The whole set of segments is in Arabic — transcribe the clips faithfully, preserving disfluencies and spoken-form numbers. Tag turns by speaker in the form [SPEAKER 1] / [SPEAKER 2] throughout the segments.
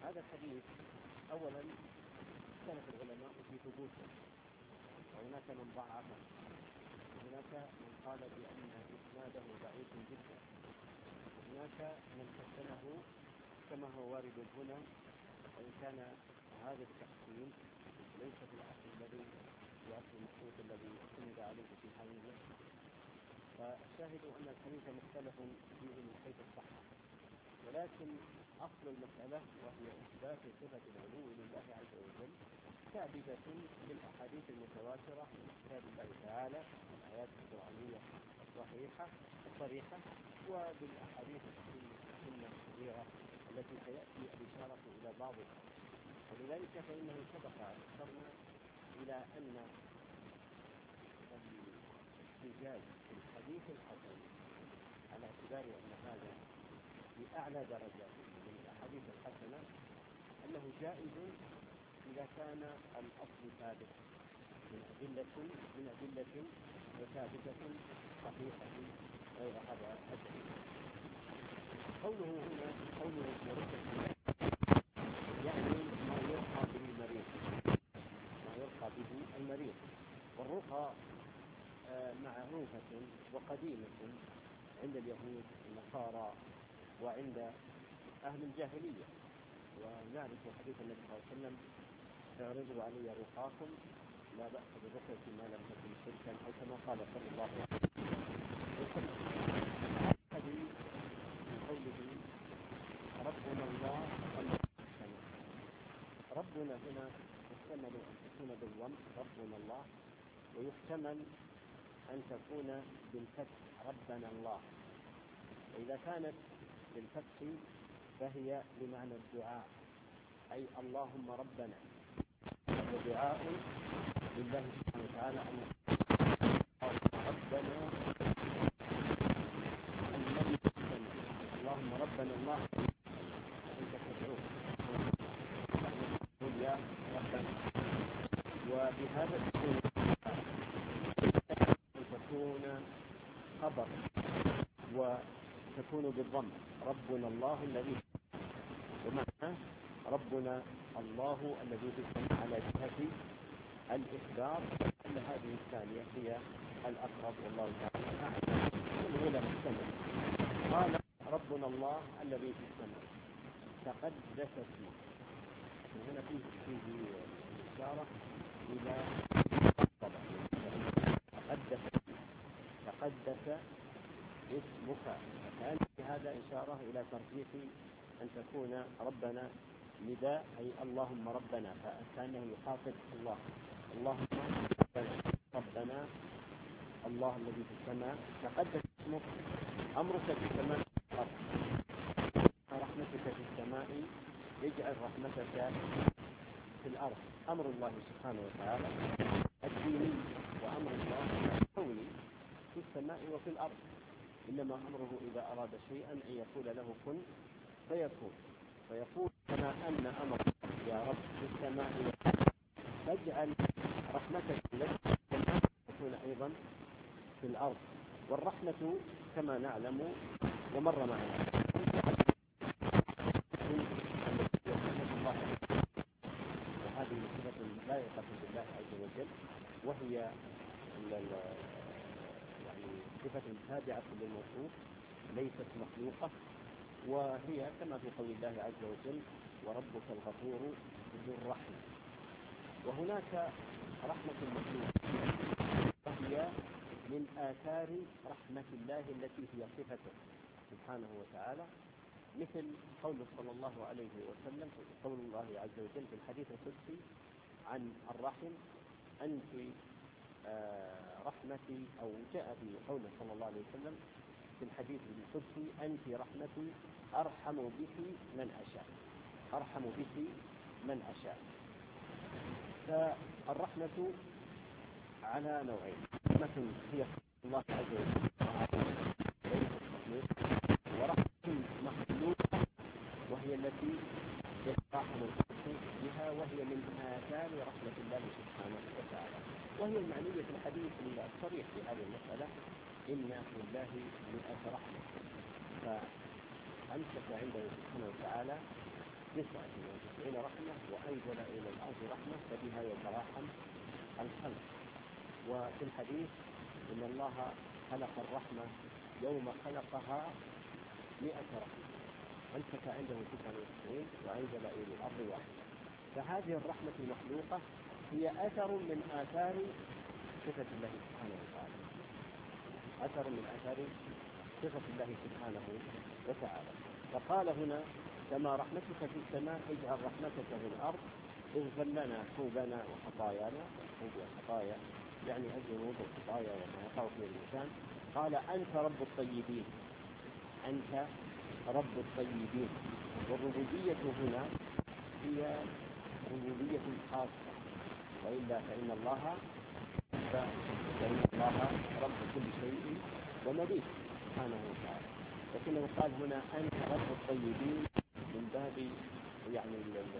[SPEAKER 1] هذا الحديث أولا اختلف العلماء في ثبوته، وهناك من ضعفه، وهناك من قال بأن إسناده ضعيف جدا، وهناك من حسنه كما هو وارد هنا، وإن كان هذا التحسين ليس في الأصل الذي يأتي المخطوط الذي اعتمد عليه في حديثه. فالشاهد أن الحديث مختلف فيه من حيث الصحة، ولكن أصل المسألة وهي إثبات صفة العلو لله عز وجل ثابتة بالأحاديث المتواترة من كتاب الله تعالى والآيات القرآنية الصحيحة الصريحة، وبالأحاديث السنة الكبيرة التي سيأتي الإشارة إلى بعضها. ولذلك فإنه سبق أشرنا إلى أن الاحتجاج في الحديث الحسن على اعتبار أن هذا في أعلى درجات من الأحاديث الحسنة أنه جائز إذا كان الأصل ثابت من أدلة من أدلة وثابتة صحيحة غير هذا الدليل. قوله هنا قوله مركز يعني ما يرقى به المريض، ما يرقى به المريض. والرقى معروفة وقديمة عند اليهود والنصارى وعند أهل الجاهلية، ونعرف حديث النبي صلى الله عليه وسلم: اعرضوا علي رقاكم لا بأس بالرقية ما لم تكن شركا، أو كما قال صلى الله عليه وسلم. هذه من قوله ربنا الله الذي ربنا هنا يحتمل أن تكون بالضم ربنا الله، ويحتمل أن تكون بالفتح ربنا الله. وإذا كانت بالفتح فهي بمعنى الدعاء، أي اللهم ربنا، ودعاء لله سبحانه وتعالى أن ربنا الذي تسمى اللهم ربنا الله أنت تدعوه قل يا ربنا. وبهذا تكون تكون خبر وتكون بالضم ربنا الله الذي، ومعنى ربنا الله الذي تسمى على جهة الإخبار، أن هذه الثانية هي الأقرب والله تعالى أعلم. الأولى محتمل. قال ربنا الله الذي تسمى تقدس فيه، هنا فيه فيه إشارة إلى الطبع. تقدس تقدس اسمك، فكان في هذا إشارة إلى ترجيح أن تكون ربنا نداء، أي اللهم ربنا، فكانه يخاطب الله. اللهم ربنا ربنا الله الذي في السماء تقدس اسمك، أمرك في السماء رحمتك في السماء يجعل رحمتك في الأرض. أمر الله سبحانه وتعالى الديني وأمر الله الكوني في السماء وفي الأرض، إنما أمره إذا أراد شيئا أن يقول له كن فيكون. فيقول كما أن أمر يا رب في السماء فاجعل رحمتك التي في السماء تكون أيضا في الأرض. والرحمة كما نعلم ومر معنا وهذه صفة لائقة بالله عز وجل، وهي يعني صفة تابعة للموصوف ليست مخلوقة، وهي كما في قول الله عز وجل وربك الغفور ذو الرحمة. وهناك رحمة المخلوق وهي من آثار رحمة الله التي هي صفته سبحانه وتعالى، مثل قوله صلى الله عليه وسلم قول الله عز وجل في الحديث القدسي عن الرحم أنت رحمتي، أو جاء في قوله صلى الله عليه وسلم في الحديث القدسي أنت رحمتي أرحم بك من أشاء، أرحم بك من أشاء. فالرحمة على نوعين: رحمة هي الله عز وجل ورحمة مخلوقة وهي التي يتراحم الخلق بها، وهي من آثار رحمة الله سبحانه وتعالى، وهي المعنية في الحديث الصريح في هذه المسألة: إن لله مئة رحمة. فأمسك عنده سبحانه وتعالى تسعة وتسعين رحمة وأنزل إلى الأرض رحمة فبها يتراحم الخلق. وفي الحديث إن الله خلق الرحمة يوم خلقها مئة رحمة، أمسك عنده تسعة وتسعين وأنزل إلى الأرض واحدة. فهذه الرحمة المخلوقة هي أثر من آثار صفة الله سبحانه وتعالى، أثر من آثار صفة الله سبحانه وتعالى. فقال هنا كما رحمتك في السماء اجعل رحمتك في الأرض اغفر لنا ذنوبنا وخطايانا. الخطايا يعني الذنوب والخطايا وما يقع فيه الإنسان. قال أنت رب الطيبين، أنت رب الطيبين. والربوبية هنا هي ربوبية خاصة، وإلا فإن الله فإن الله رب كل شيء ومليك سبحانه وتعالى. لكنه قال هنا أنت رب الطيبين من باب يعني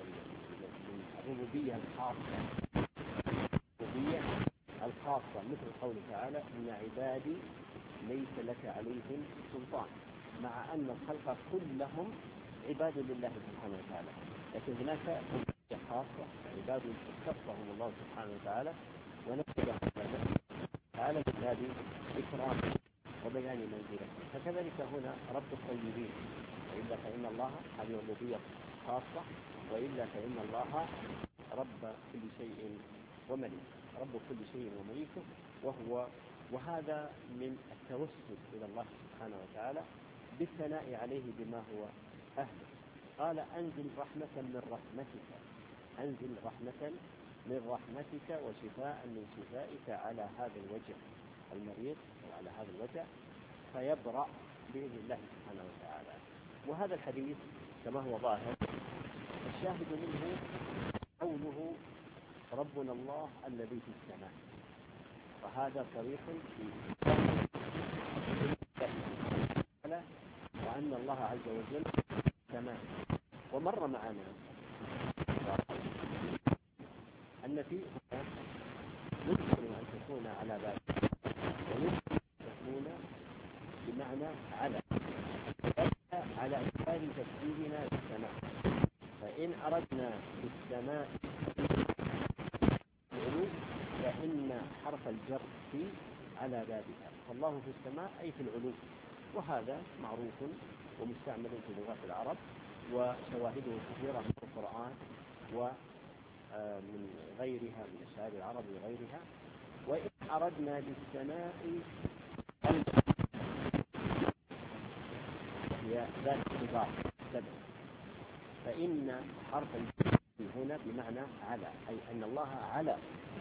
[SPEAKER 1] الربوبية الخاصة، الربوبية الخاصة مثل قوله تعالى إن عبادي ليس لك عليهم سلطان، مع أن الخلق كلهم عباد لله سبحانه وتعالى، لكن هناك ربوبية خاصة عباد اختصهم الله سبحانه وتعالى ونفسه تعالى من باب إكرام وبيان منزلته. فكذلك هنا رب الطيبين، وإلا فإن الله هذه الربوبية خاصة، وإلا فإن الله رب كل شيء ومليك، رب كل شيء ومليكه. وهو وهذا من التوسل إلى الله سبحانه وتعالى بالثناء عليه بما هو أهله. قال أنزل رحمة من رحمتك، أنزل رحمة من رحمتك وشفاء من شفائك على هذا الوجه المريض وعلى هذا الوجه فيبرأ بإذن الله سبحانه وتعالى. وهذا الحديث كما هو ظاهر الشاهد منه قوله ربنا الله الذي في السماء، وهذا صريح في وأن الله عز وجل سماء. ومر معنا أن في يمكن أن تكون على باب ويمكن أن تكون بمعنى على على أسباب تفسيرنا بالسماء. فإن أردنا بالسماء العلو فإن حرف الجر في على بابها، فالله في السماء أي في العلو، وهذا معروف ومستعمل في لغات العرب وشواهده كثيرة من القرآن ومن غيرها من أشعار العرب وغيرها. وإن أردنا بالسماء هي ذات إضافة سبب، فإن حرف الجر هنا بمعنى على، أي أن الله على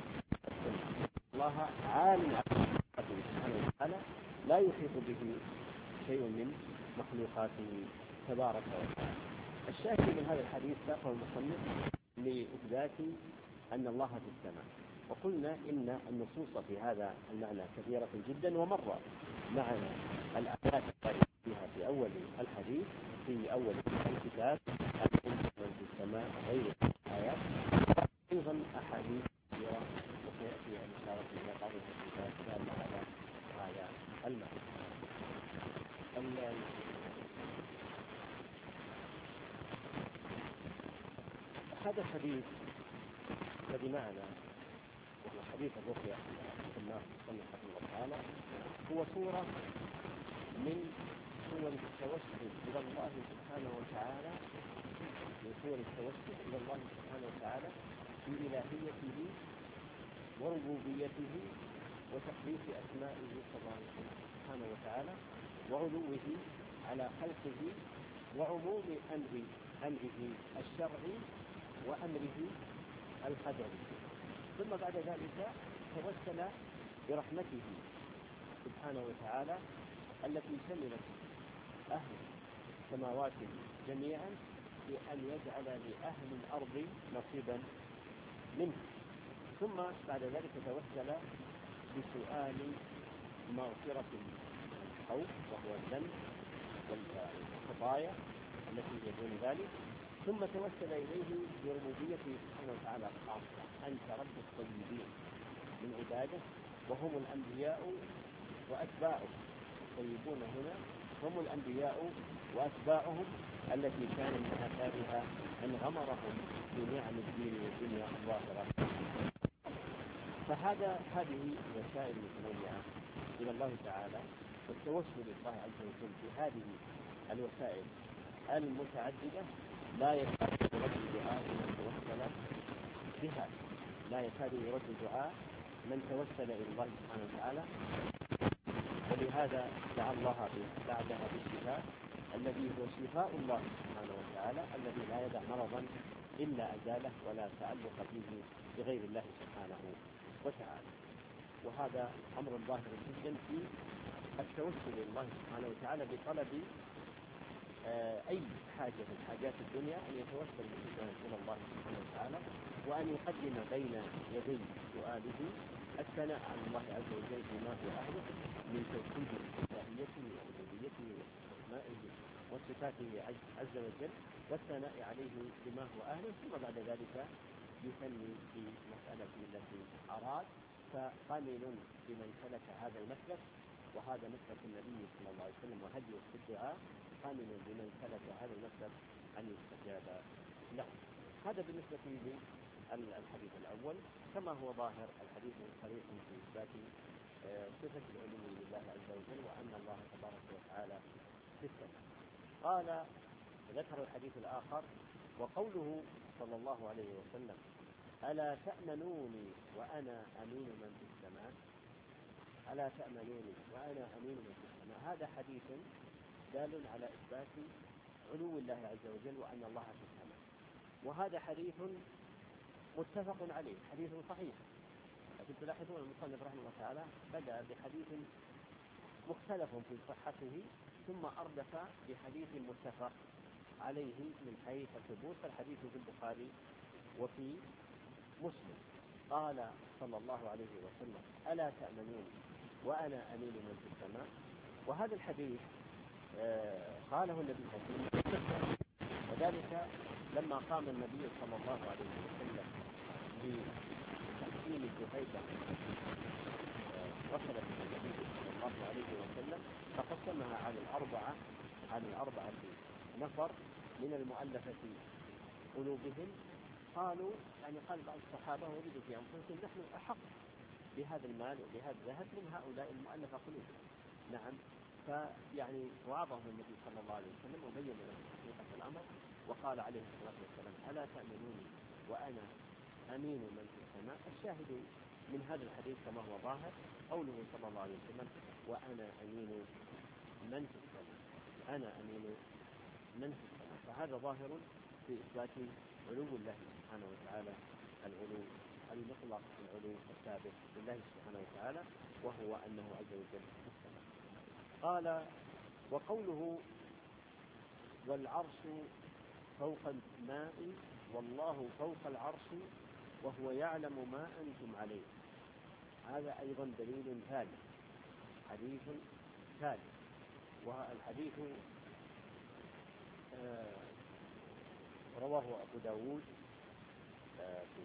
[SPEAKER 1] الله عالم سبحانه وتعالى لا يحيط به شيء من مخلوقاته تبارك وتعالى. الشاهد من هذا الحديث ساقه المصنف لإثبات أن الله في السماء. وقلنا إن النصوص في هذا المعنى كثيرة جدا، ومر معنا الآيات فيها في أول الحديث في أول الكتاب من في السماء غير الآيات، أيضا أحاديث كثيرة وسيأتي الإشارة إلى بعض الكتاب دالة على هذا المعنى. هذا الحديث الذي معنا وهو حديث الرقية الله سبحانه وتعالى هو صورة من صور التوسل إلى الله سبحانه وتعالى، من صور التوسل إلى الله سبحانه وتعالى في إلهيته وربوبيته وتقديس أسمائه سبحانه وتعالى وعلوه على خلقه وعموم أمر أمره الشرعي وأمره القدري. ثم بعد ذلك توسل برحمته سبحانه وتعالى التي شملت أهل السماوات جميعا بأن يجعل لأهل الأرض نصيبا منه. ثم بعد ذلك توسل بسؤال مغفرة الخوف وهو الذنب والخطايا التي هي دون ذلك. ثم توسل إليه بربوبيته سبحانه وتعالى الخاصة، أنت رب الطيبين من عباده وهم الأنبياء وأتباعه. الطيبون هنا هم الأنبياء وأتباعهم التي كان من آثارها أن غمرهم في نعم الدين والدنيا الظاهرة. فهذا هذه وسائل متنوعة إلى الله تعالى، والتوسل إلى الله عز وجل بهذه الوسائل المتعددة لا يكاد يرد دعاء من توسل بها، لا يكاد يرد دعاء من توسل إلى الله سبحانه وتعالى. ولهذا دعا الله بعدها بالشفاء الذي هو شفاء الله سبحانه وتعالى، الذي لا يدع مرضا إلا أزاله ولا تعلق فيه بغير الله سبحانه وتعالى. وهذا أمر ظاهر جدا في التوسل إلى الله سبحانه وتعالى بطلب أي حاجة من حاجات الدنيا، أن يتوسل الإنسان إلى الله سبحانه وتعالى وأن يقدم بين يدي سؤاله الثناء على الله عز وجل بما هو أهله من توحيده وإلهيته وربوبيته وأسمائه وصفاته عز وجل، والثناء عليه بما هو أهله، ثم بعد ذلك يثني في مسألة التي أراد. فقليل بمن سلك هذا المسلك، وهذا مسلك النبي صلى الله عليه وسلم وهديه في الدعاء، قليل بمن سلك هذا المسلك أن يستجاب له. هذا بالنسبة للحديث الأول. كما هو ظاهر الحديث صريح في إثبات صفة العلو لله عز وجل وأن الله تبارك وتعالى في السماء. قال ذكر الحديث الآخر وقوله صلى الله عليه وسلم: ألا تأمنوني وأنا أمين من في السماء. ألا تأمنوني وأنا أمين من في السماء. هذا حديث دال على إثبات علو الله عز وجل وأن الله في السماء، وهذا حديث متفق عليه، حديث صحيح. لكن تلاحظون المصنف رحمه الله تعالى بدأ بحديث مختلف في صحته ثم أردف بحديث متفق عليه من حيث الثبوت، فالحديث في البخاري وفي مسلم. قال صلى الله عليه وسلم: ألا تأمنون وأنا أمين من في السماء. وهذا الحديث آه قاله النبي صلى الله عليه وسلم، وذلك لما قام النبي صلى الله عليه وسلم بتحكيم جهيبة وصلت النبي صلى الله عليه وسلم، فقسمها على الأربعة على الأربعة نفر من المؤلفة قلوبهم. قالوا يعني قال بعض الصحابة وجدوا في أنفسهم: نحن أحق بهذا المال وبهذا الذهب من هؤلاء المؤلفة قلوبهم. نعم. فيعني وعظهم النبي صلى الله عليه وسلم وبين لهم حقيقة الأمر، وقال عليه الصلاة والسلام: ألا تأمنوني وأنا أمين من في السماء. الشاهد من هذا الحديث كما هو ظاهر قوله صلى الله عليه وسلم: وأنا أمين من في السماء، أنا أمين من في السماء. فهذا ظاهر في إثبات علو الله سبحانه وتعالى، العلو المطلق، العلو الثابت لله سبحانه وتعالى، وهو أنه عز وجل في السماء. قال: وقوله: والعرش فوق الماء والله فوق العرش وهو يعلم ما أنتم عليه. هذا أيضا دليل ثالث، حديث ثالث. والحديث آه رواه أبو داود آه في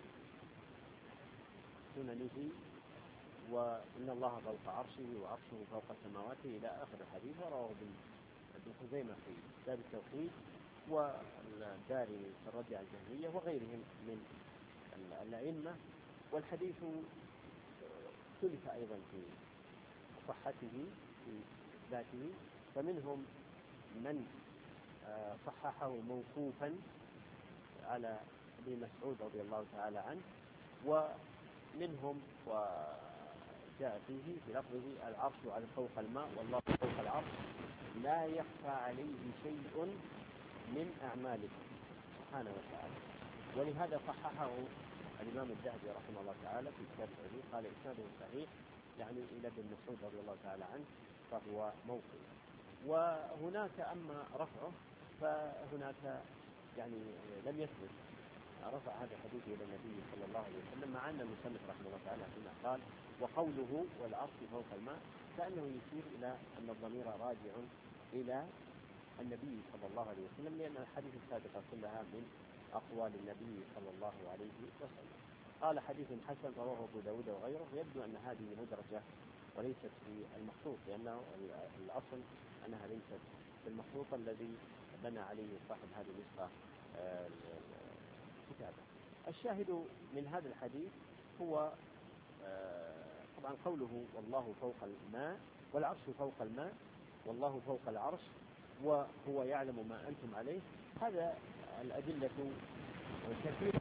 [SPEAKER 1] سننه، وإن الله فوق عرشه وعرشه فوق سماواته إلى آخر الحديث. ورواه ابن خزيمة في كتاب التوحيد، والدارمي في الرد على الجهمية، وغيرهم من الأئمة. والحديث اختلف أيضا في صحته في ذاته، فمنهم من صححه موقوفا على ابن مسعود رضي الله تعالى عنه، ومنهم وجاء فيه بلفظه: العرش على فوق الماء والله فوق العرش لا يخفى عليه شيء من أعمالكم سبحانه وتعالى. ولهذا صححه الإمام الذهبي رحمه الله تعالى في كتاب التوحيد، قال إسناده صحيح، يعني إلى ابن مسعود رضي الله تعالى عنه، فهو موقوف. وهناك أما رفعه فهناك يعني لم يثبت رفع هذا الحديث إلى النبي صلى الله عليه وسلم، مع أن المصنف رحمه الله تعالى فيما قال: وقوله والعرش فوق الماء، كأنه يشير إلى أن الضمير راجع إلى النبي صلى الله عليه وسلم، لأن الحديث السابقة كلها من أقوال النبي صلى الله عليه وسلم. قال: حديث حسن رواه أبو داود وغيره. يبدو أن هذه مدرجة وليست في المخطوط، لأنه الأصل أنها ليست في المخطوط الذي بنى عليه صاحب هذه النسخة الكتابة. الشاهد من هذا الحديث هو طبعا قوله والله فوق الماء والعرش فوق الماء والله فوق العرش وهو يعلم ما أنتم عليه. هذا الأدلة كثيرة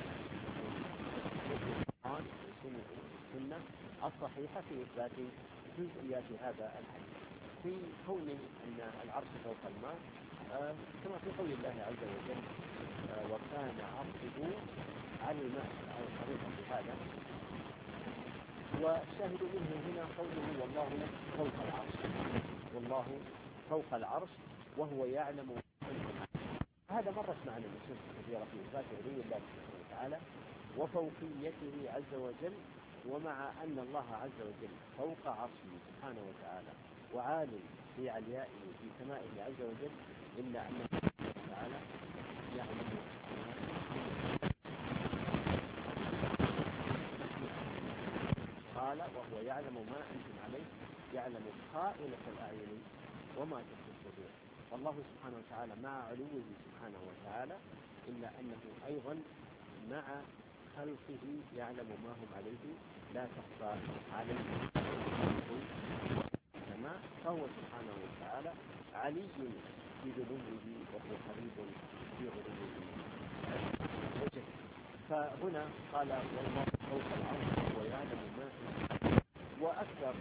[SPEAKER 1] السنة الصحيحة في إثبات جزئيات هذا الحديث، في كون أن العرش فوق الماء كما في قول الله عز وجل وكان عرشه على الماء على الطريقة بهذا. والشاهد منه هنا قوله والله فوق العرش والله فوق العرش وهو يعلم. هذا مرت معنا النصوص كثيرة في إثبات علو الله سبحانه وتعالى وفوقيته عز وجل، ومع أن الله عز وجل فوق عرشه سبحانه وتعالى وعال في عليائه في سمائه عز وجل، إلا أن الله تعالى يعلم قال وهو يعلم ما أنتم عليه يعلم خائنة الأعين وما تخفي الصدور. والله سبحانه وتعالى مع علوه سبحانه وتعالى إلا أنه أيضا مع خلقه يعلم ما هم عليه لا تخفى عليه السماء، فهو سبحانه وتعالى علي في ذنوبه وهو قريب في علوه وجهه. فهنا قال والله فوق العرش وهو يعلم ما وأكثر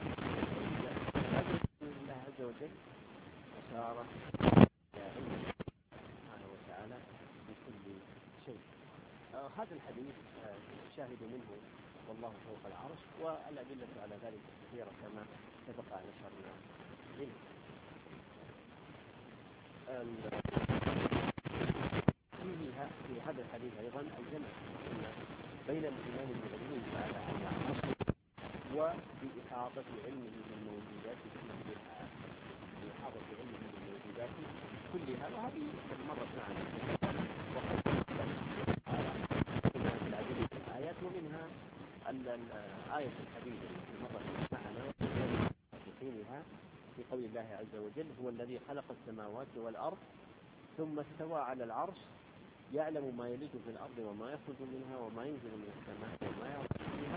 [SPEAKER 1] الله عز وجل أشار إلى علمه سبحانه وتعالى بكل شيء. آه هذا الحديث آه شاهد منه والله فوق العرش، والأدلة على ذلك كثيرة كما سبق أن أشرنا إليه. في هذا الحديث أيضا الجمع بين الإيمان بالعلم تعالى على عرشه وبإحاطة علمه بالموجودات كلها بإحاطة علمه بالموجودات كلها. وهذه مرت معنا وقد العديد من الآيات، ومنها الآية الحديثة التي مرت معنا في حينها في قول الله عز وجل هو الذي خلق السماوات والأرض ثم استوى على العرش يعلم ما يلج في الأرض وما يخرج منها وما ينزل من السماء وما يعرج فيها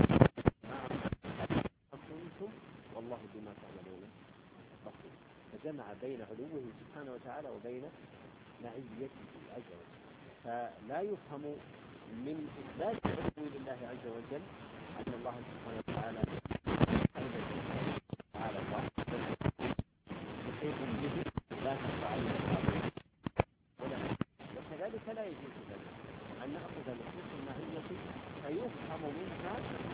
[SPEAKER 1] ما كنتم والله بما تعملون بصير. فجمع بين علوه سبحانه وتعالى وبين معيته عز وجل. فلا يفهم من إثبات علو لله عز وجل أن الله سبحانه وتعالى تعالى الله محيط به لا تخفى عليه ولا. وكذلك لا يجوز لنا أن نأخذ نصوص المعية فيفهم منها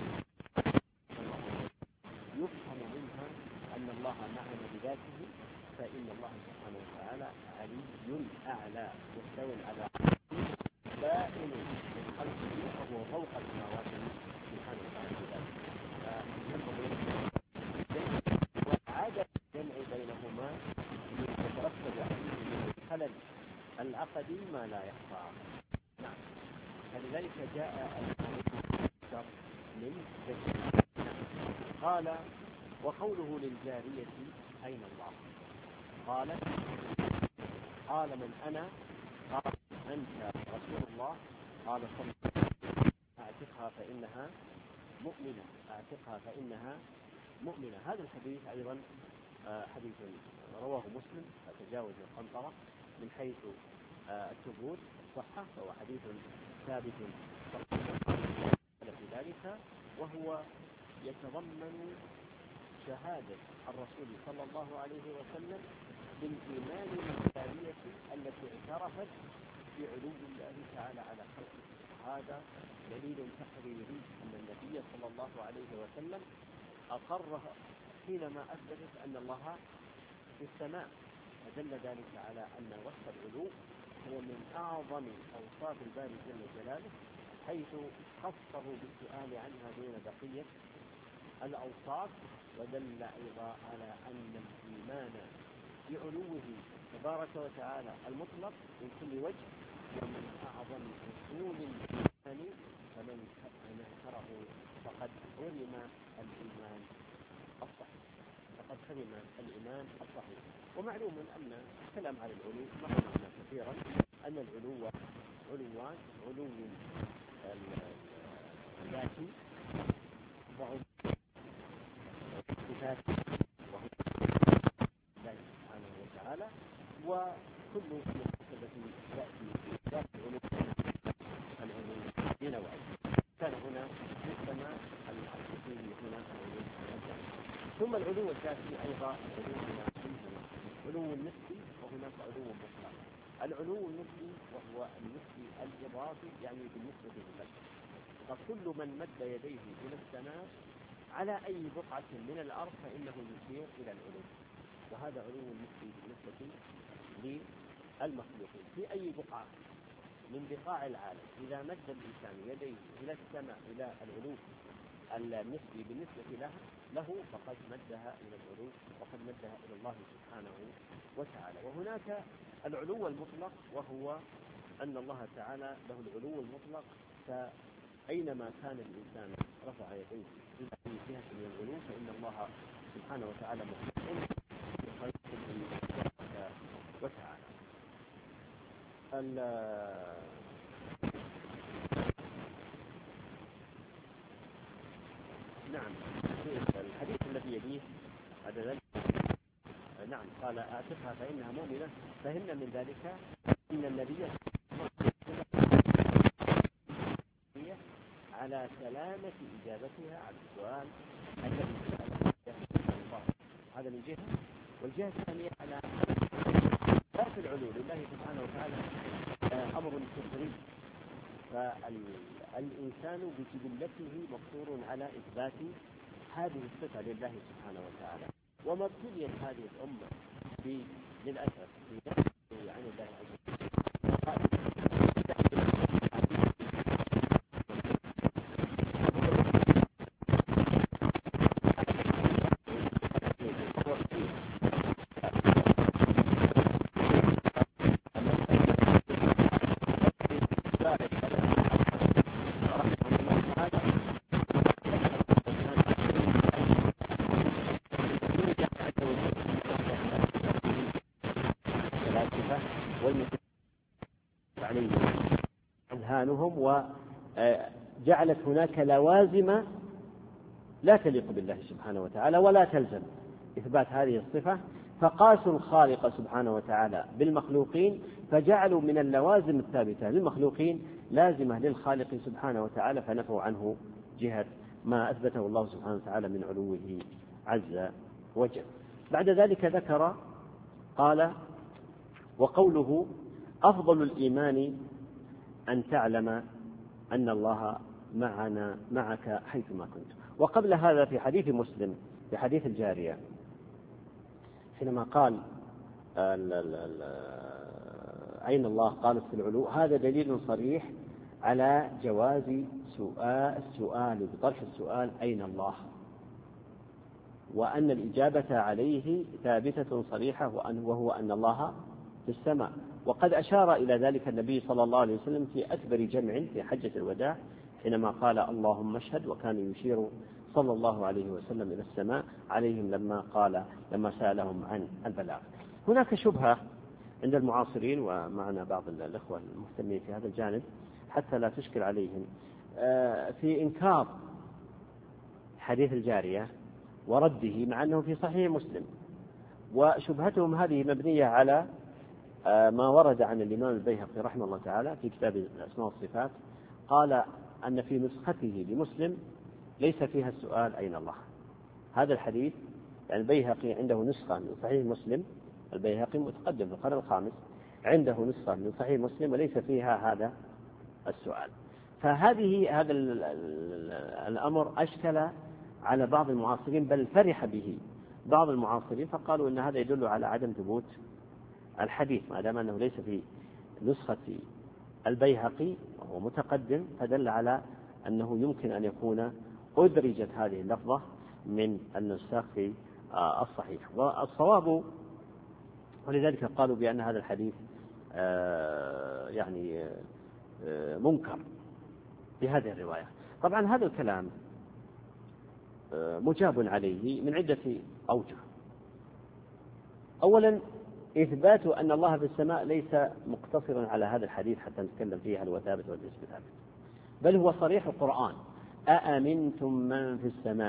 [SPEAKER 1] يفهم منها أن الله معنا بذاته، فإن الله سبحانه وتعالى علي أعلى مستوى على بائن من خلقه وهو فوق السماوات سبحانه وتعالى بذاته. وعدم الجمع بينهما يترتب عليه من الخلل العقدي ما لا يخفى. نعم. فلذلك جاء الشر من ذكر. قال وقوله للجارية أين الله؟ قالت قال من أنا؟ قال أنت رسول الله. قال صلى أعتقها فإنها مؤمنة أعتقها فإنها مؤمنة. هذا الحديث أيضا حديث رواه مسلم فتجاوز القنطرة من حيث الثبوت صحة، فهو حديث ثابت في ذلك، وهو يتضمن شهادة الرسول صلى الله عليه وسلم بالإيمان بالجارية التي اعترفت بعلو الله تعالى على خلقه. هذا دليل تقريري أن النبي صلى الله عليه وسلم أقر حينما أثبتت أن الله في السماء، فدل ذلك على أن وصف العلو هو من أعظم أوصاف الباري جل جلاله، حيث خصه بالسؤال عنها دون بقية الأوصاف. ودل أيضا على أن الإيمان بعلوه تبارك وتعالى المطلق من كل وجه ومن أعظم أصول الإيمان، فمن أنكره فقد حرم الإيمان الصحيح، فقد سلم الإيمان الصحيح. ومعلوم أن الكلام على العلو مر معنا كثيرا، أن العلو علوان: علو الذاتي وعلو الصفات وهو الله سبحانه وتعالى، وكل النصوص التي تأتي في ذات العلو العلو بنوعين. كان هنا مثلما الحقيقي هنا العلو الذاتي، ثم العلو الذاتي أيضا علو النسبي وهناك علو مطلق. العلو النسبي وهو النسبي الإضافي، يعني بالنسبة للمد، فكل من مد يديه إلى السماء على أي بقعة من الأرض فإنه يشير إلى العلو، وهذا علو النسبي بالنسبة للمخلوقين. في أي بقعة من بقاع العالم إذا مد الإنسان يديه إلى السماء إلى العلو النسبي بالنسبة له له فقد مدها إلى العلو، وقد مدها إلى الله سبحانه وتعالى. وهناك العلو المطلق، وهو أن الله تعالى له العلو المطلق، فأينما كان الإنسان رفع يديه إلى أي جهة من العلو فإن الله سبحانه وتعالى محيط بخلقه وتعالى. نعم، الحديث الذي يليه هذا ذلك نعم قال: أعتقها فإنها مؤمنة. فهمنا من ذلك أن النبي على سلامة إجابتها على السؤال الذي سأله. هذا من جهة، والجهة الثانية على ذات العلو لله سبحانه وتعالى أمر كثير، فالإنسان بجبلته مقصور على إثبات هذه الصفة لله سبحانه وتعالى. وما ابتليت هذه الأمة للأسف في نفسه عن الله عز وجل أذهانهم، وجعلت هناك لوازم لا تليق بالله سبحانه وتعالى ولا تلزم إثبات هذه الصفة، فقاسوا الخالق سبحانه وتعالى بالمخلوقين، فجعلوا من اللوازم الثابتة للمخلوقين لازمة للخالق سبحانه وتعالى، فنفوا عنه جهة ما أثبته الله سبحانه وتعالى من علوه عز وجل. بعد ذلك ذكر قال: وقوله: أفضل الإيمان أن تعلم أن الله معنا معك حيثما كنت. وقبل هذا في حديث مسلم في حديث الجارية حينما قال أين الله؟ قالت في العلو. هذا دليل صريح على جواز سؤال السؤال بطرح السؤال أين الله، وأن الإجابة عليه ثابتة صريحة، وهو أن الله في السماء. وقد أشار إلى ذلك النبي صلى الله عليه وسلم في أكبر جمع في حجة الوداع حينما قال: اللهم اشهد، وكان يشير صلى الله عليه وسلم إلى السماء عليهم لما قال لما سألهم عن البلاغ. هناك شبهة عند المعاصرين، ومعنا بعض الأخوة المهتمين في هذا الجانب حتى لا تشكل عليهم، في إنكار حديث الجارية ورده مع أنه في صحيح مسلم. وشبهتهم هذه مبنية على ما ورد عن الإمام البيهقي رحمه الله تعالى في كتاب الأسماء والصفات، قال أن في نسخته لمسلم ليس فيها السؤال أين الله. هذا الحديث يعني البيهقي عنده نسخة من صحيح مسلم، البيهقي متقدم في القرن الخامس، عنده نسخة من صحيح مسلم وليس فيها هذا السؤال. فهذه هذا الأمر أشكل على بعض المعاصرين، بل فرح به بعض المعاصرين، فقالوا أن هذا يدل على عدم ثبوت الحديث ما دام أنه ليس في نسخة البيهقي وهو متقدم، فدل على أنه يمكن أن يكون أدرجت هذه اللفظة من النسخ في الصحيح. والصواب ولذلك قالوا بأن هذا الحديث يعني منكر بهذه الرواية. طبعا هذا الكلام
[SPEAKER 2] مجاب عليه من عدة أوجه. أولا إثبات أن الله في السماء ليس مقتصرا على هذا الحديث حتى نتكلم فيه هل هو ثابت ولا ليس ثابت، بل هو صريح القرآن أأمنتم من في السماء،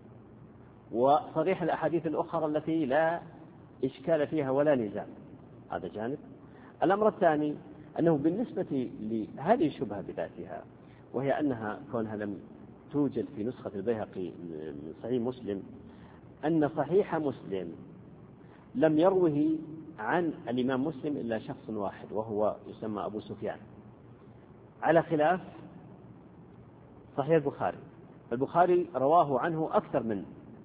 [SPEAKER 2] وصريح الأحاديث الأخرى التي لا إشكال فيها ولا نزاع. هذا جانب. الأمر الثاني أنه بالنسبة لهذه الشبهة بذاتها، وهي أنها كونها لم توجد في نسخة البيهقي من صحيح مسلم، أن صحيح مسلم لم يروه عن الإمام مسلم إلا شخص واحد وهو يسمى أبو سفيان، على خلاف صحيح البخاري. البخاري رواه عنه أكثر من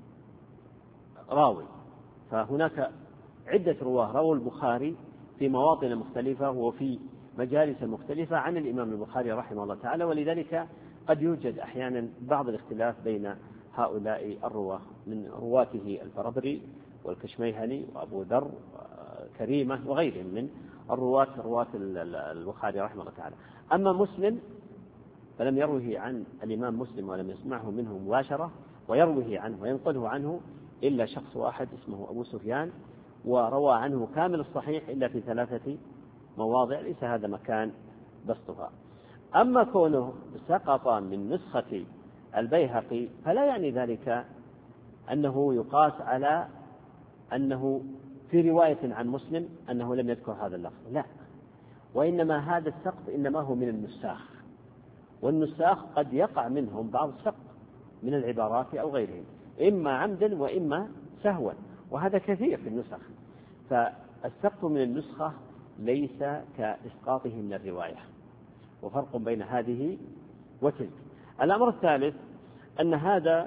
[SPEAKER 2] راوي، فهناك عدة رواه رووا البخاري في مواطن مختلفة وفي مجالس مختلفة عن الإمام البخاري رحمه الله تعالى، ولذلك قد يوجد أحيانا بعض الاختلاف بين هؤلاء الرواه من رواته الفربري والكشميهني وأبو ذر وكريمة وغيرهم من الرواة رواة البخاري رحمه الله تعالى. أما مسلم فلم يروه عن الإمام مسلم ولم يسمعه منه مباشرة، ويروه عنه وينقله عنه إلا شخص واحد اسمه أبو سفيان، وروى عنه كامل الصحيح إلا في ثلاثة مواضع ليس هذا مكان بسطها. أما كونه سقط من نسخة البيهقي فلا يعني ذلك أنه يقاس على أنه في رواية عن مسلم أنه لم يذكر هذا اللفظ، لا، وإنما هذا السقط إنما هو من النساخ، والنساخ قد يقع منهم بعض السقط من العبارات أو غيرهم، إما عمدا وإما سهوا، وهذا كثير في النسخ. فالسقط من النسخة ليس كإسقاطه من الرواية، وفرق بين هذه وتلك. الأمر الثالث أن هذا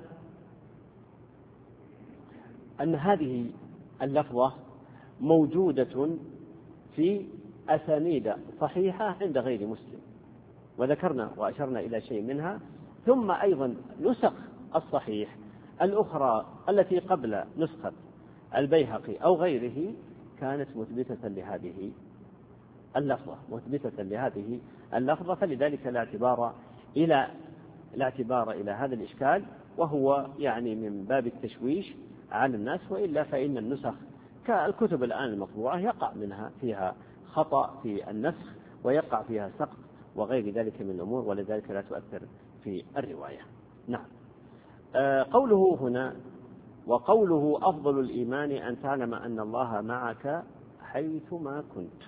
[SPEAKER 2] أن هذه اللفظة موجودة في أسانيد صحيحة عند غير مسلم، وذكرنا وأشرنا إلى شيء منها. ثم أيضا نسخ الصحيح الأخرى التي قبل نسخة البيهقي أو غيره كانت مثبتة لهذه اللفظة مثبتة لهذه اللفظة فلذلك لا اعتبار إلى لا اعتبار إلى هذا الإشكال، وهو يعني من باب التشويش على الناس، وإلا فإن النسخ كالكتب الآن المطبوعة يقع منها فيها خطأ في النسخ ويقع فيها سقط وغير ذلك من الأمور، ولذلك لا تؤثر في الرواية. نعم. آه قوله هنا وقوله أفضل الإيمان أن تعلم أن الله معك حيثما كنت.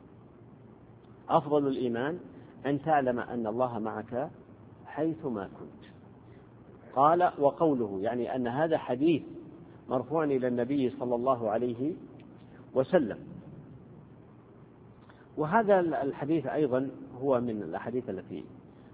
[SPEAKER 2] أفضل الإيمان أن تعلم أن الله معك حيثما كنت. قال وقوله يعني أن هذا حديث مرفوع إلى النبي صلى الله عليه وسلم، وهذا الحديث أيضا هو من الأحاديث التي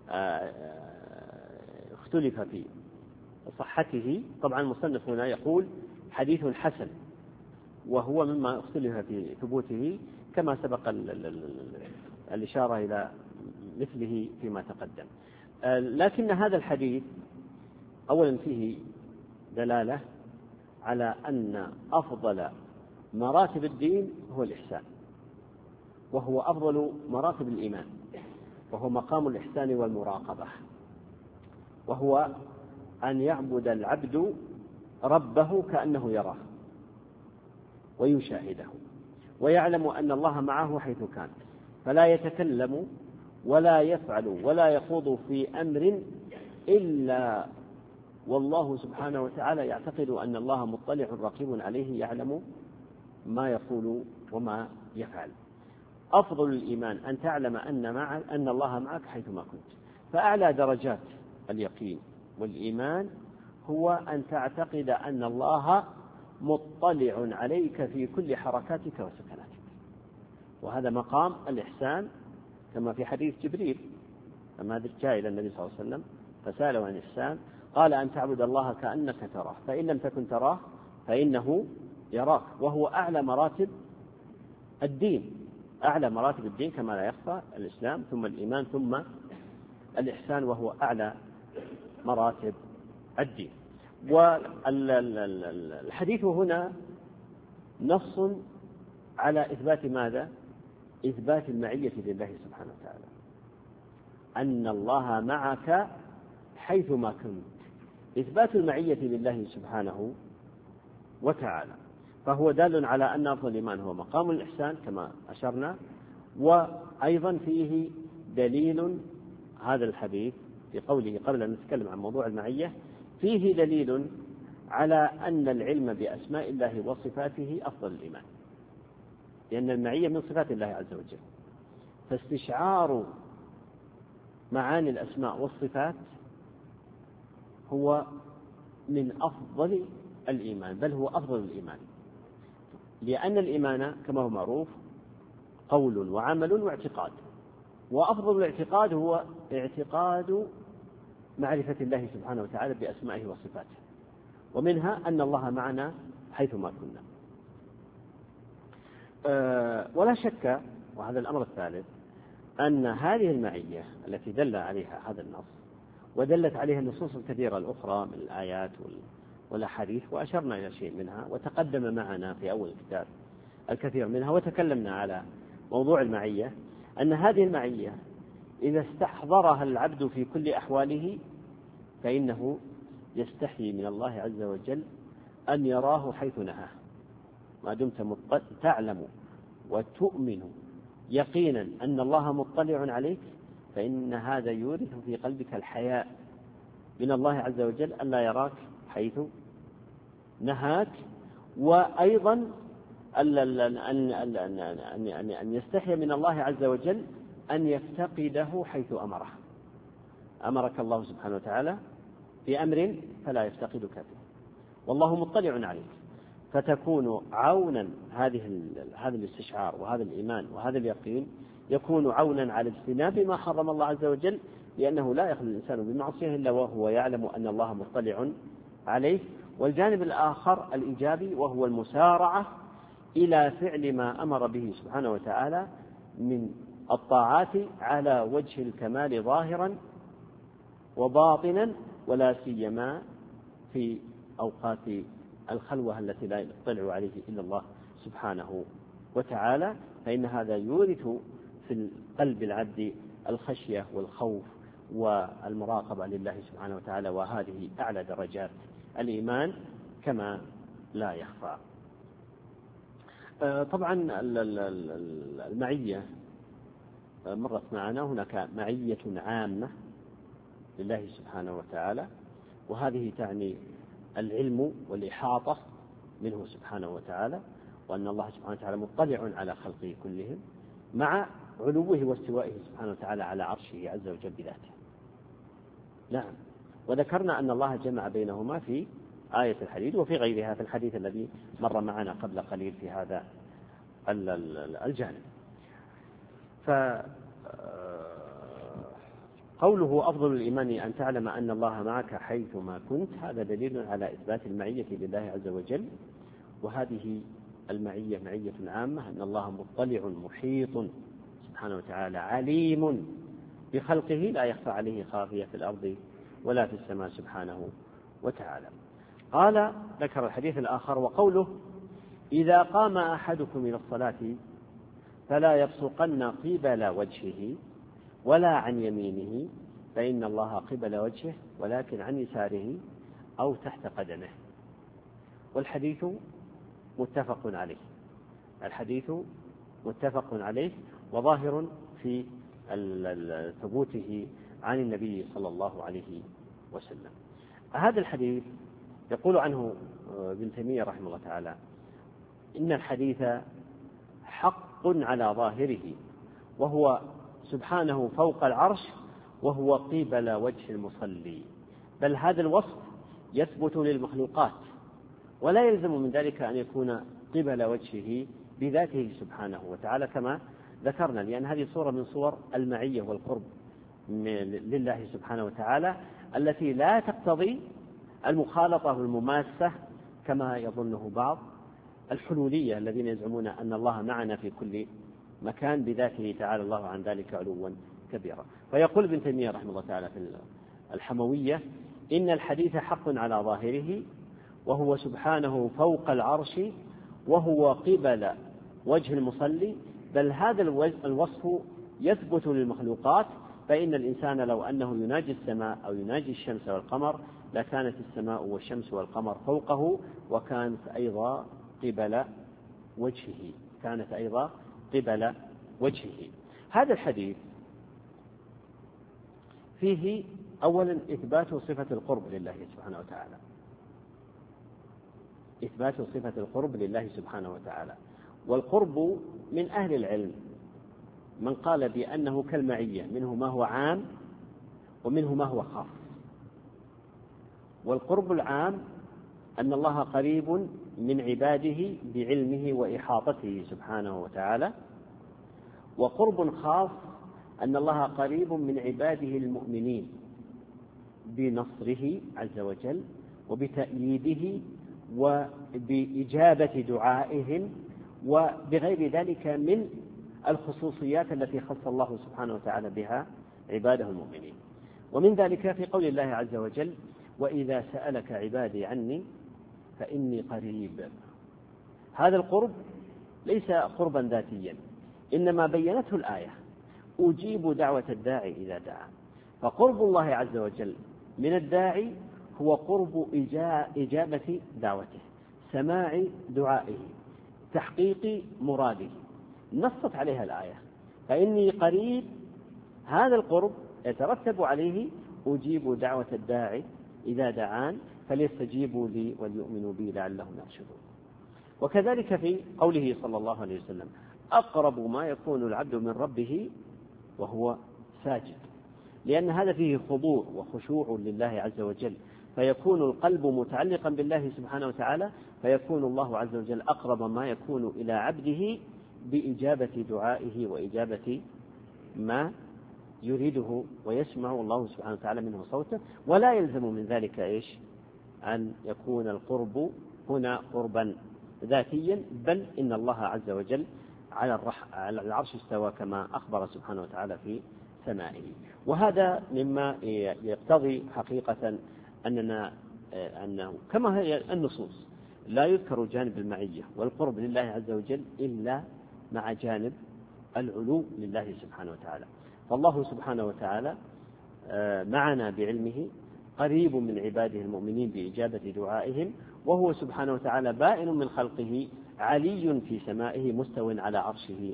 [SPEAKER 2] اختلف في صحته. طبعا المصنف هنا يقول حديث حسن، وهو مما اختلف في ثبوته كما سبق الإشارة إلى مثله فيما تقدم. لكن هذا الحديث أولا فيه دلالة على أن أفضل مراتب الدين هو الإحسان، وهو أفضل مراتب الإيمان، وهو مقام الإحسان والمراقبة، وهو أن يعبد العبد ربه كأنه يراه ويشاهده ويعلم أن الله معه حيث كان، فلا يتكلم ولا يفعل ولا يخوض في أمر إلا والله سبحانه وتعالى يعتقد أن الله مطلع رقيب عليه يعلم ما يقول وما يفعل. أفضل الإيمان أن تعلم أن, مع أن الله معك حيثما كنت. فأعلى درجات اليقين والإيمان هو أن تعتقد أن الله مطلع عليك في كل حركاتك وسكناتك، وهذا مقام الإحسان كما في حديث جبريل لما جاء إلى النبي صلى الله عليه وسلم فسأله عن الإحسان قال أن تعبد الله كأنك تراه فإن لم تكن تراه فإنه يراك، وهو أعلى مراتب الدين أعلى مراتب الدين كما لا يخفى، الإسلام ثم الإيمان ثم الإحسان، وهو أعلى مراتب الدين. والحديث هنا نص على إثبات ماذا؟ إثبات المعية لله سبحانه وتعالى، أن الله معك حيثما كنت. إثبات المعية لله سبحانه وتعالى، فهو دال على أن أفضل الإيمان هو مقام الإحسان كما أشرنا. وأيضا فيه دليل هذا الحديث في قوله قبل أن نتكلم عن موضوع المعية، فيه دليل على أن العلم بأسماء الله وصفاته أفضل الإيمان، لأن المعية من صفات الله عز وجل، فاستشعار معاني الأسماء والصفات هو من أفضل الإيمان، بل هو أفضل الإيمان، لأن الإيمان كما هو معروف قول وعمل واعتقاد، وأفضل الاعتقاد هو اعتقاد معرفة الله سبحانه وتعالى بأسمائه وصفاته، ومنها أن الله معنا حيثما كنا. أه ولا شك، وهذا الأمر الثالث، أن هذه المعية التي دل عليها هذا النص ودلت عليها النصوص الكثيرة الأخرى من الآيات والأحاديث، وأشرنا إلى شيء منها وتقدم معنا في أول الكتاب الكثير منها وتكلمنا على موضوع المعية، أن هذه المعية إذا استحضرها العبد في كل أحواله فإنه يستحي من الله عز وجل أن يراه حيث نهاه، ما دمت تعلم وتؤمن يقينا أن الله مطلع عليك، فإن هذا يورث في قلبك الحياء من الله عز وجل أن لا يراك حيث نهاك، وأيضا أن يستحي من الله عز وجل أن يفتقده حيث أمره. أمرك الله سبحانه وتعالى في أمر فلا يفتقدك فيه، والله مطلع عليك، فتكون عونا هذه هذا الاستشعار وهذا الإيمان وهذا اليقين يكون عونا على اجتناب ما حرم الله عز وجل، لأنه لا يخلو الإنسان بمعصية إلا وهو يعلم أن الله مطلع عليه. والجانب الآخر الإيجابي وهو المسارعة إلى فعل ما أمر به سبحانه وتعالى من الطاعات على وجه الكمال ظاهرا وباطنا، ولا سيما في أوقات الخلوة التي لا يطلع عليه إلا الله سبحانه وتعالى، فإن هذا يورث في قلب العبد الخشية والخوف والمراقبة لله سبحانه وتعالى، وهذه أعلى درجات الإيمان كما لا يخفى. طبعا المعية مرت معنا، هناك معية عامة لله سبحانه وتعالى، وهذه تعني العلم والإحاطة منه سبحانه وتعالى، وأن الله سبحانه وتعالى مطلع على خلقه كلهم، مع علوه واستوائه سبحانه وتعالى على عرشه عز وجل بذاته. نعم، وذكرنا أن الله جمع بينهما في آية الحديد وفي غيرها في الحديث الذي مر معنا قبل قليل في هذا الجانب. فقوله أفضل الإيمان أن تعلم أن الله معك حيثما كنت، هذا دليل على إثبات المعية لله عز وجل، وهذه المعية معية عامة، أن الله مطلع محيط سبحانه وتعالى عليم بخلقه، لا يخفى عليه خافية في الأرض ولا في السماء سبحانه وتعالى. قال ذكر الحديث الآخر وقوله إذا قام أحدكم إلى الصلاة فلا يبصقن قبل وجهه ولا عن يمينه فإن الله قبل وجهه ولكن عن يساره أو تحت قدمه. والحديث متفق عليه، الحديث متفق عليه وظاهر في ثبوته عن النبي صلى الله عليه وسلم. هذا الحديث يقول عنه ابن تيمية رحمه الله تعالى إن الحديث حق على ظاهره، وهو سبحانه فوق العرش وهو قبل وجه المصلي، بل هذا الوصف يثبت للمخلوقات ولا يلزم من ذلك أن يكون قبل وجهه بذاته سبحانه وتعالى كما ذكرنا، لأن هذه صورة من صور المعية والقرب لله سبحانه وتعالى التي لا تقتضي المخالطة والمماسة كما يظنه بعض الحلولية الذين يزعمون أن الله معنا في كل مكان بذاته تعالى الله عن ذلك علوا كبيرا. فيقول ابن تيمية رحمه الله تعالى في الحموية إن الحديث حق على ظاهره وهو سبحانه فوق العرش وهو قبل وجه المصلي، بل هذا الوصف يثبت للمخلوقات، فإن الإنسان لو أنه يناجي السماء أو يناجي الشمس والقمر لكانت السماء والشمس والقمر فوقه وكانت أيضا قبل وجهه كانت أيضا قبل وجهه. هذا الحديث فيه أولا إثبات صفة القرب لله سبحانه وتعالى إثبات صفة القرب لله سبحانه وتعالى والقرب من أهل العلم من قال بأنه كالمعية، منه ما هو عام ومنه ما هو خاص. والقرب العام أن الله قريب من عباده بعلمه وإحاطته سبحانه وتعالى، وقرب خاص أن الله قريب من عباده المؤمنين بنصره عز وجل وبتأييده وبإجابة دعائهم وبغير ذلك من الخصوصيات التي خص الله سبحانه وتعالى بها عباده المؤمنين. ومن ذلك في قول الله عز وجل: وإذا سألك عبادي عني فإني قريب. هذا القرب ليس قربا ذاتيا، إنما بينته الآية: أجيب دعوة الداعي إذا دعا. فقرب الله عز وجل من الداعي هو قرب إجابة دعوته، سماع دعائه، تحقيق مراده، نصت عليها الآية. فإني قريب، هذا القرب يترتب عليه أجيب دعوة الداعي إذا دعان فليستجيبوا لي وليؤمنوا بي لعلهم يرشدون. وكذلك في قوله صلى الله عليه وسلم: أقرب ما يكون العبد من ربه وهو ساجد، لأن هذا فيه خضوع وخشوع لله عز وجل، فيكون القلب متعلقا بالله سبحانه وتعالى، فيكون الله عز وجل أقرب ما يكون إلى عبده بإجابة دعائه وإجابة ما يريده، ويسمع الله سبحانه وتعالى منه صوته. ولا يلزم من ذلك إيش؟ أن يكون القرب هنا قربا ذاتيا، بل إن الله عز وجل على, الرح... على العرش استوى كما أخبر سبحانه وتعالى في سمائه. وهذا مما يقتضي حقيقة أننا أنه كما هي النصوص لا يذكر جانب المعية والقرب لله عز وجل إلا مع جانب العلو لله سبحانه وتعالى. فالله سبحانه وتعالى معنا بعلمه، قريب من عباده المؤمنين بإجابة دعائهم، وهو سبحانه وتعالى بائن من خلقه، علي في سمائه، مستو على عرشه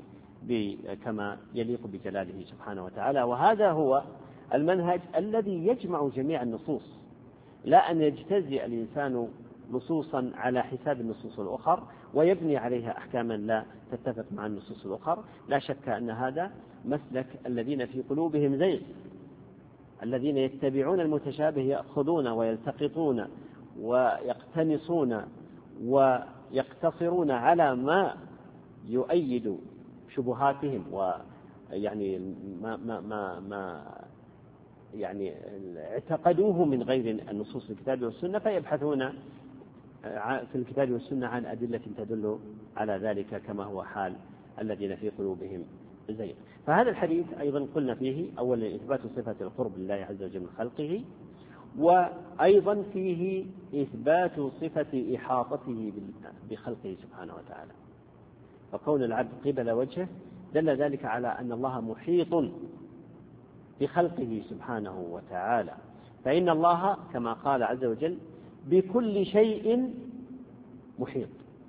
[SPEAKER 2] كما يليق بجلاله سبحانه وتعالى. وهذا هو المنهج الذي يجمع جميع النصوص، لا أن يجتزئ الإنسان نصوصا على حساب النصوص الأخر ويبني عليها أحكاما لا تتفق مع النصوص الأخر. لا شك أن هذا مسلك الذين في قلوبهم زيغ، الذين يتبعون المتشابه يأخذون ويلتقطون ويقتنصون ويقتصرون على ما يؤيد شبهاتهم ويعني ما ما ما, ما يعني اعتقدوه من غير النصوص الكتاب والسنة، فيبحثون في الكتاب والسنة عن أدلة تدل على ذلك كما هو حال الذين في قلوبهم زيغ. فهذا الحديث أيضا قلنا فيه أولا إثبات صفة القرب لله عز وجل من خلقه، وأيضا فيه إثبات صفة إحاطته بخلقه سبحانه وتعالى. فكون العبد قبل وجهه دل ذلك على أن الله محيط بخلقه سبحانه وتعالى، فإن الله كما قال عز وجل: بكل شيء محيط.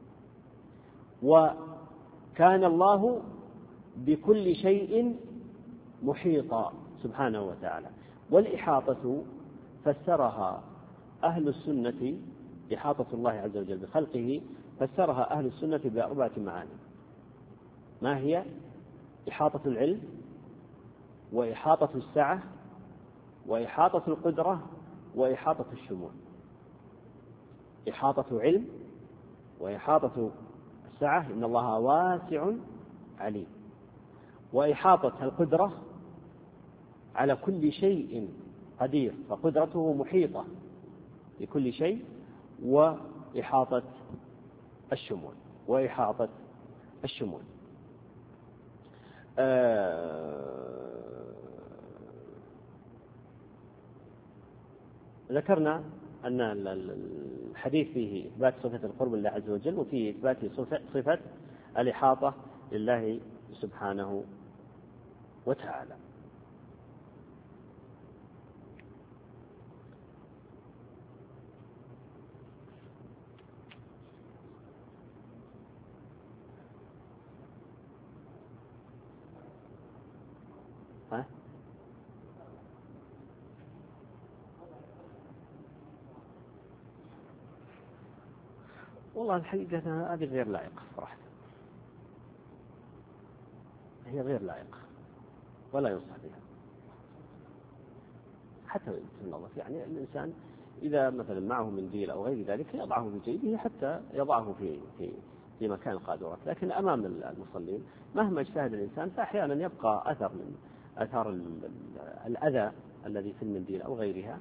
[SPEAKER 2] وكان الله بكل شيء محيطا سبحانه وتعالى. والإحاطة فسرها أهل السنة، إحاطة الله عز وجل بخلقه فسرها أهل السنة بأربعة معاني. ما هي؟ إحاطة العلم، وإحاطة السعة، وإحاطة القدرة، وإحاطة الشمول. إحاطة علم، وإحاطة السعة، إن الله واسع عليم. وإحاطة القدرة، على كل شيء قدير، فقدرته محيطة بكل شيء. وإحاطة الشمول وإحاطة الشمول آه ذكرنا أن الحديث فيه إثبات صفة القرب لله عز وجل، وفيه إثبات صفة الإحاطة لله سبحانه وتعالى. ها؟ والله الحقيقة هذه غير لائقة صراحة، هي غير لائقة ولا ينصح بها حتى في النظر. يعني الإنسان إذا مثلا معه منديل أو غير ذلك يضعه في جيبه حتى يضعه في في في مكان القاذورات، لكن أمام المصلين مهما اجتهد الإنسان فأحيانا يبقى أثر من أثار الأذى الذي في المنديل أو غيرها.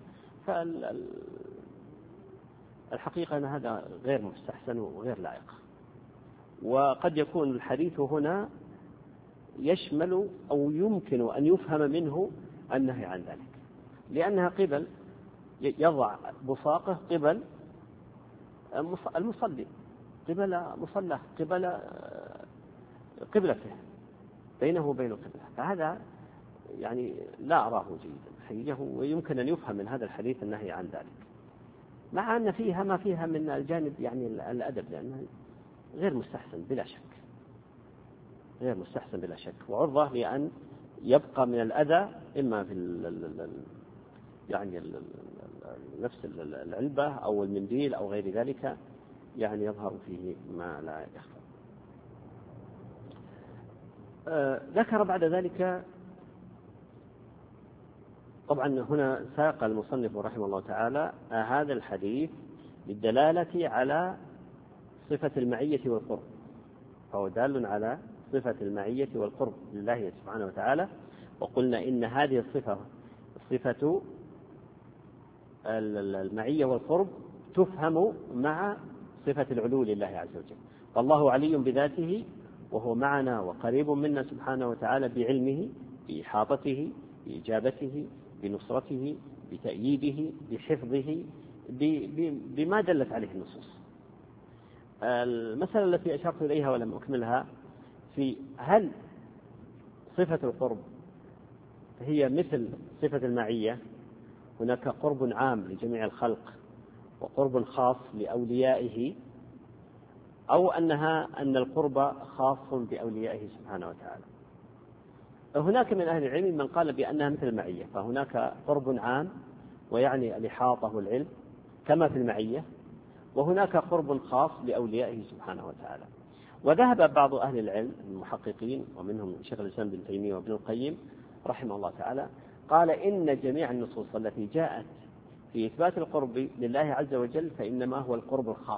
[SPEAKER 2] فالحقيقة أن هذا غير مستحسن وغير لائق. وقد يكون الحديث هنا يشمل أو يمكن أن يفهم منه النهي عن ذلك، لأنها قبل يضع بصاقه قبل المصلي، قبل مصلاه، قبل قبلته، بينه وبين القبلة. فهذا يعني لا أراه جيدا حقيقة، ويمكن أن يفهم من هذا الحديث النهي عن ذلك، مع أن فيها ما فيها من الجانب يعني الأدب، لأنه غير مستحسن بلا شك، غير مستحسن بلا شك، وعرضة لأن يبقى من الأذى إما في ال يعني ال نفس العلبة أو المنديل أو غير ذلك، يعني يظهر فيه ما لا يخفى. آه ذكر بعد ذلك، طبعا هنا ساق المصنف رحمه الله تعالى آه هذا الحديث للدلالة على صفة المعية والقرب، فهو دال على صفة المعية والقرب لله سبحانه وتعالى. وقلنا إن هذه الصفة صفة المعية والقرب تفهم مع صفة العلو لله عز وجل، فالله علي بذاته وهو معنا وقريب منا سبحانه وتعالى بعلمه، بإحاطته، بإجابته، بنصرته، بتأييده، بحفظه، بما دلت عليه النصوص. المسألة التي أشرت إليها ولم أكملها في هل صفة القرب هي مثل صفة المعية، هناك قرب عام لجميع الخلق وقرب خاص لأوليائه، أو أنها أن القرب خاص بأوليائه سبحانه وتعالى. هناك من أهل العلم من قال بأنها مثل المعية، فهناك قرب عام ويعني الإحاطة والعلم كما في المعية، وهناك قرب خاص لأوليائه سبحانه وتعالى. وذهب بعض أهل العلم المحققين ومنهم شيخ الإسلام بن تيمية وابن القيم رحمه الله تعالى، قال إن جميع النصوص التي جاءت في إثبات القرب لله عز وجل فإنما هو القرب الخاص،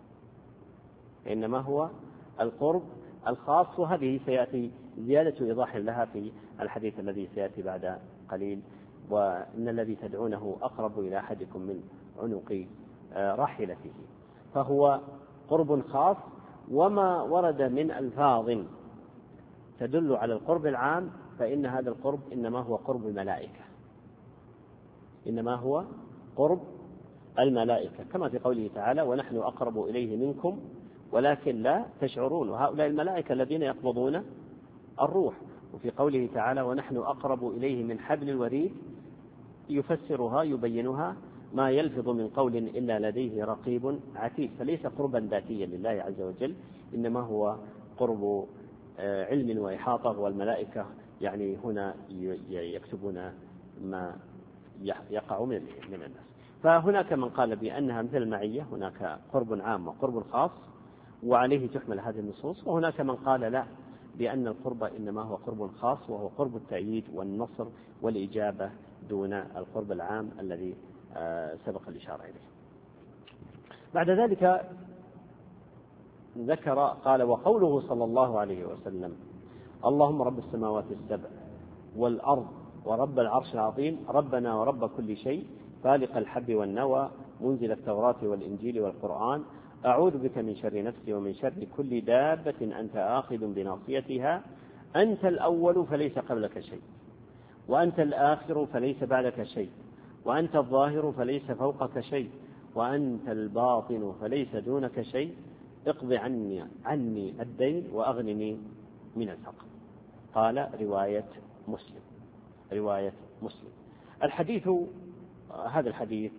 [SPEAKER 2] إنما هو القرب الخاص. وهذه سيأتي زيادة إيضاح لها في الحديث الذي سيأتي بعد قليل، وإن الذي تدعونه أقرب إلى أحدكم من عنق راحلته، فهو قرب خاص. وما ورد من ألفاظ تدل على القرب العام فإن هذا القرب إنما هو قرب الملائكة، إنما هو قرب الملائكة، كما في قوله تعالى ونحن أقرب إليه منكم ولكن لا تشعرون، وهؤلاء الملائكة الذين يقبضون الروح. وفي قوله تعالى ونحن أقرب إليه من حبل الوريد، يفسرها يبينها ما يلفظ من قول إلا لديه رقيب عتيد، فليس قربا ذاتيا لله عز وجل، إنما هو قرب علم وإحاطة، والملائكة يعني هنا يكتبون ما يقع من الناس. فهناك من قال بأنها مثل المعية، هناك قرب عام وقرب خاص وعليه تحمل هذه النصوص، وهناك من قال لا، بأن القرب إنما هو قرب خاص وهو قرب التأييد والنصر والإجابة دون القرب العام الذي سبق الإشارة إليه. بعد ذلك ذكر قال وقوله صلى الله عليه وسلم اللهم رب السماوات السبع والأرض ورب العرش العظيم ربنا ورب كل شيء فالق الحب والنوى منزل التوراة والإنجيل والقرآن أعوذ بك من شر نفسي ومن شر كل دابة أنت آخذ بناصيتها أنت الأول فليس قبلك شيء وأنت الآخر فليس بعدك شيء وأنت الظاهر فليس فوقك شيء وأنت الباطن فليس دونك شيء اقض عني عني الدين وأغنني من الفقر. قال رواية مسلم، رواية مسلم. الحديث هذا الحديث